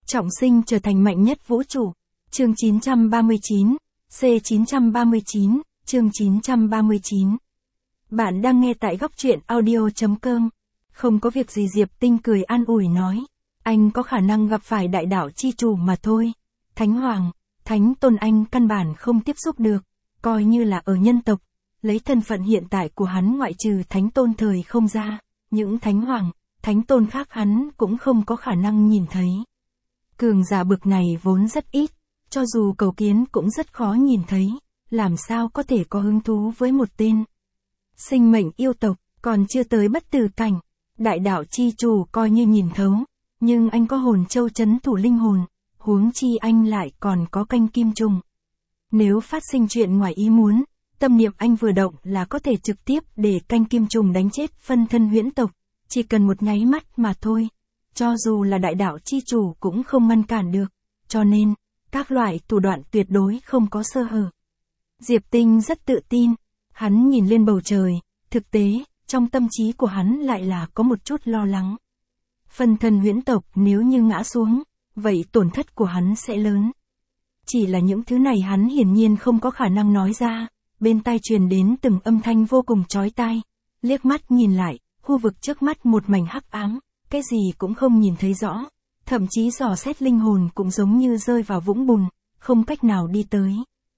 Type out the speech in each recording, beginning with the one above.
Trọng sinh trở thành mạnh nhất vũ trụ. Chương 939, C939, chương 939. Bạn đang nghe tại góc truyện audio.com. Không có việc gì, Diệp Tinh cười an ủi nói. Anh có khả năng gặp phải đại đạo chi chủ mà thôi. Thánh Hoàng, Thánh Tôn anh căn bản không tiếp xúc được. Coi như là ở nhân tộc. Lấy thân phận hiện tại của hắn ngoại trừ Thánh Tôn thời không ra. Những Thánh Hoàng, Thánh Tôn khác hắn cũng không có khả năng nhìn thấy. Cường giả bực này vốn rất ít. Cho dù cầu kiến cũng rất khó nhìn thấy. Làm sao có thể có hứng thú với một tên sinh mệnh yêu tộc, còn chưa tới bất tử cảnh. Đại đạo chi chủ coi như nhìn thấu, nhưng anh có hồn châu chấn thủ linh hồn, huống chi anh lại còn có canh kim trùng. Nếu phát sinh chuyện ngoài ý muốn, tâm niệm anh vừa động là có thể trực tiếp để canh kim trùng đánh chết phân thân huyễn tộc, chỉ cần một nháy mắt mà thôi. Cho dù là đại đạo chi chủ cũng không ngăn cản được, cho nên, các loại thủ đoạn tuyệt đối không có sơ hở. Diệp Tinh rất tự tin, hắn nhìn lên bầu trời, thực tế, trong tâm trí của hắn lại là có một chút lo lắng. Phân thân huyễn tộc nếu như ngã xuống, vậy tổn thất của hắn sẽ lớn. Chỉ là những thứ này hắn hiển nhiên không có khả năng nói ra, bên tai truyền đến từng âm thanh vô cùng chói tai. Liếc mắt nhìn lại, khu vực trước mắt một mảnh hắc ám, cái gì cũng không nhìn thấy rõ, thậm chí dò xét linh hồn cũng giống như rơi vào vũng bùn, không cách nào đi tới.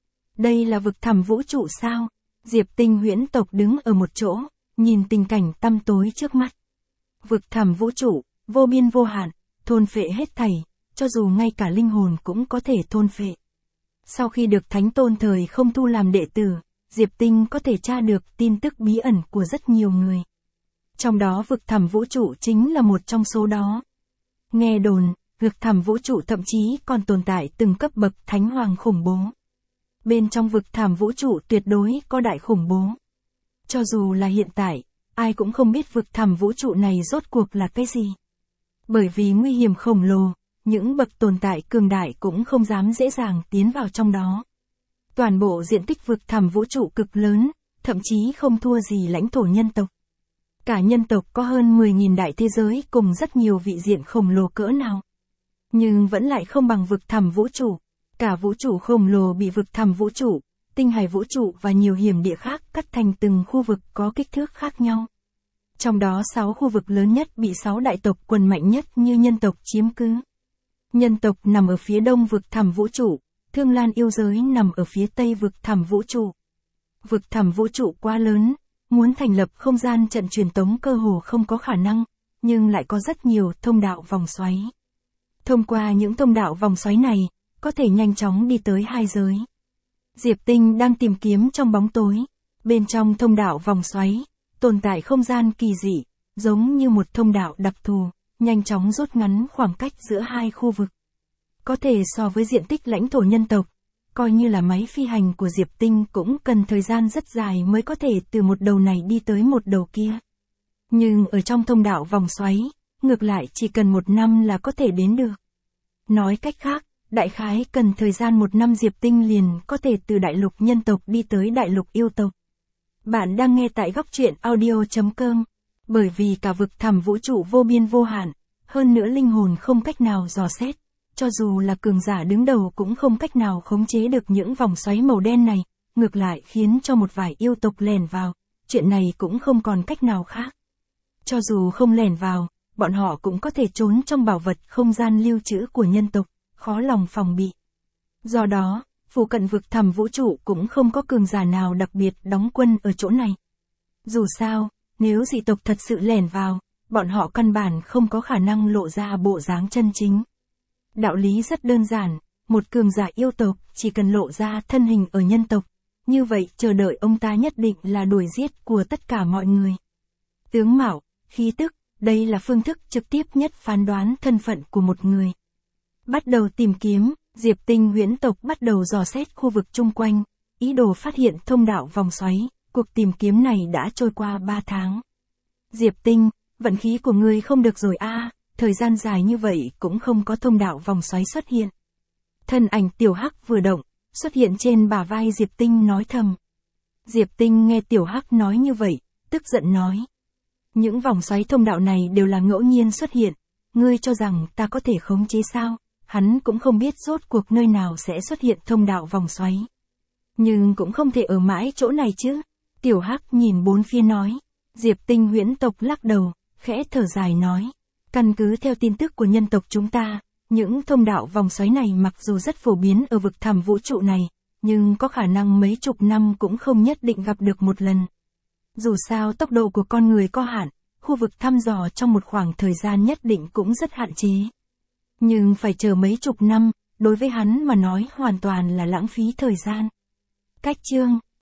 Đây là vực thẳm vũ trụ sao? Diệp Tinh huyễn tộc đứng ở một chỗ, nhìn tình cảnh tăm tối trước mắt. Vực thẳm vũ trụ, vô biên vô hạn, thôn phệ hết thảy, cho dù ngay cả linh hồn cũng có thể thôn phệ. Sau khi được Thánh Tôn thời không thu làm đệ tử, Diệp Tinh có thể tra được tin tức bí ẩn của rất nhiều người. Trong đó vực thẳm vũ trụ chính là một trong số đó. Nghe đồn, vực thẳm vũ trụ thậm chí còn tồn tại từng cấp bậc Thánh Hoàng khủng bố. Bên trong vực thẳm vũ trụ tuyệt đối có đại khủng bố. Cho dù là hiện tại, ai cũng không biết vực thẳm vũ trụ này rốt cuộc là cái gì. Bởi vì nguy hiểm khổng lồ, những bậc tồn tại cường đại cũng không dám dễ dàng tiến vào trong đó. Toàn bộ diện tích vực thẳm vũ trụ cực lớn, thậm chí không thua gì lãnh thổ nhân tộc. Cả nhân tộc có hơn 10.000 đại thế giới cùng rất nhiều vị diện khổng lồ cỡ nào. Nhưng vẫn lại không bằng vực thẳm vũ trụ. Cả vũ trụ khổng lồ bị vực thẳm vũ trụ, tinh hải vũ trụ và nhiều hiểm địa khác cắt thành từng khu vực có kích thước khác nhau. Trong đó 6 khu vực lớn nhất bị 6 đại tộc quần mạnh nhất như nhân tộc chiếm cứ. Nhân tộc nằm ở phía đông vực thẳm vũ trụ, Thương Lan yêu giới nằm ở phía tây vực thẳm vũ trụ. Vực thẳm vũ trụ quá lớn, muốn thành lập không gian trận truyền tống cơ hồ không có khả năng, nhưng lại có rất nhiều thông đạo vòng xoáy. Thông qua những thông đạo vòng xoáy này, có thể nhanh chóng đi tới hai giới. Diệp Tinh đang tìm kiếm trong bóng tối, bên trong thông đạo vòng xoáy, tồn tại không gian kỳ dị, giống như một thông đạo đặc thù, nhanh chóng rút ngắn khoảng cách giữa hai khu vực. Có thể so với diện tích lãnh thổ nhân tộc, coi như là máy phi hành của Diệp Tinh cũng cần thời gian rất dài mới có thể từ một đầu này đi tới một đầu kia. Nhưng ở trong thông đạo vòng xoáy, ngược lại chỉ cần 1 năm là có thể đến được. Nói cách khác, đại khái cần thời gian 1 năm Diệp Tinh liền có thể từ đại lục nhân tộc đi tới đại lục yêu tộc. Bạn đang nghe tại góc truyện audio.com. Bởi vì cả vực thẳm vũ trụ vô biên vô hạn, hơn nữa linh hồn không cách nào dò xét, cho dù là cường giả đứng đầu cũng không cách nào khống chế được những vòng xoáy màu đen này, ngược lại khiến cho một vài yêu tộc lẻn vào, chuyện này cũng không còn cách nào khác. Cho dù không lẻn vào, bọn họ cũng có thể trốn trong bảo vật không gian lưu trữ của nhân tộc, khó lòng phòng bị. Do đó, phụ cận vực thẳm vũ trụ cũng không có cường giả nào đặc biệt đóng quân ở chỗ này. Dù sao, nếu dị tộc thật sự lẻn vào, bọn họ căn bản không có khả năng lộ ra bộ dáng chân chính. Đạo lý rất đơn giản, một cường giả yêu tộc chỉ cần lộ ra thân hình ở nhân tộc, như vậy chờ đợi ông ta nhất định là đuổi giết của tất cả mọi người. Tướng mạo, khí tức, đây là phương thức trực tiếp nhất phán đoán thân phận của một người. Bắt đầu tìm kiếm, Diệp Tinh huyễn tộc bắt đầu dò xét khu vực chung quanh, ý đồ phát hiện thông đạo vòng xoáy. Cuộc tìm kiếm này đã trôi qua 3 tháng. Diệp Tinh, vận khí của ngươi không được rồi a, thời gian dài như vậy cũng không có thông đạo vòng xoáy xuất hiện. Thân ảnh Tiểu Hắc vừa động, xuất hiện trên bả vai Diệp Tinh nói thầm. Diệp Tinh nghe Tiểu Hắc nói như vậy, tức giận nói. Những vòng xoáy thông đạo này đều là ngẫu nhiên xuất hiện, ngươi cho rằng ta có thể khống chế sao? Hắn cũng không biết rốt cuộc nơi nào sẽ xuất hiện thông đạo vòng xoáy. Nhưng cũng không thể ở mãi chỗ này chứ. Tiểu Hắc nhìn bốn phía nói. Diệp Tinh huyễn tộc lắc đầu, khẽ thở dài nói. Căn cứ theo tin tức của nhân tộc chúng ta, những thông đạo vòng xoáy này mặc dù rất phổ biến ở vực thẳm vũ trụ này, nhưng có khả năng mấy chục năm cũng không nhất định gặp được một lần. Dù sao tốc độ của con người có hạn, khu vực thăm dò trong một khoảng thời gian nhất định cũng rất hạn chế. Nhưng phải chờ mấy chục năm, đối với hắn mà nói hoàn toàn là lãng phí thời gian. Cách chương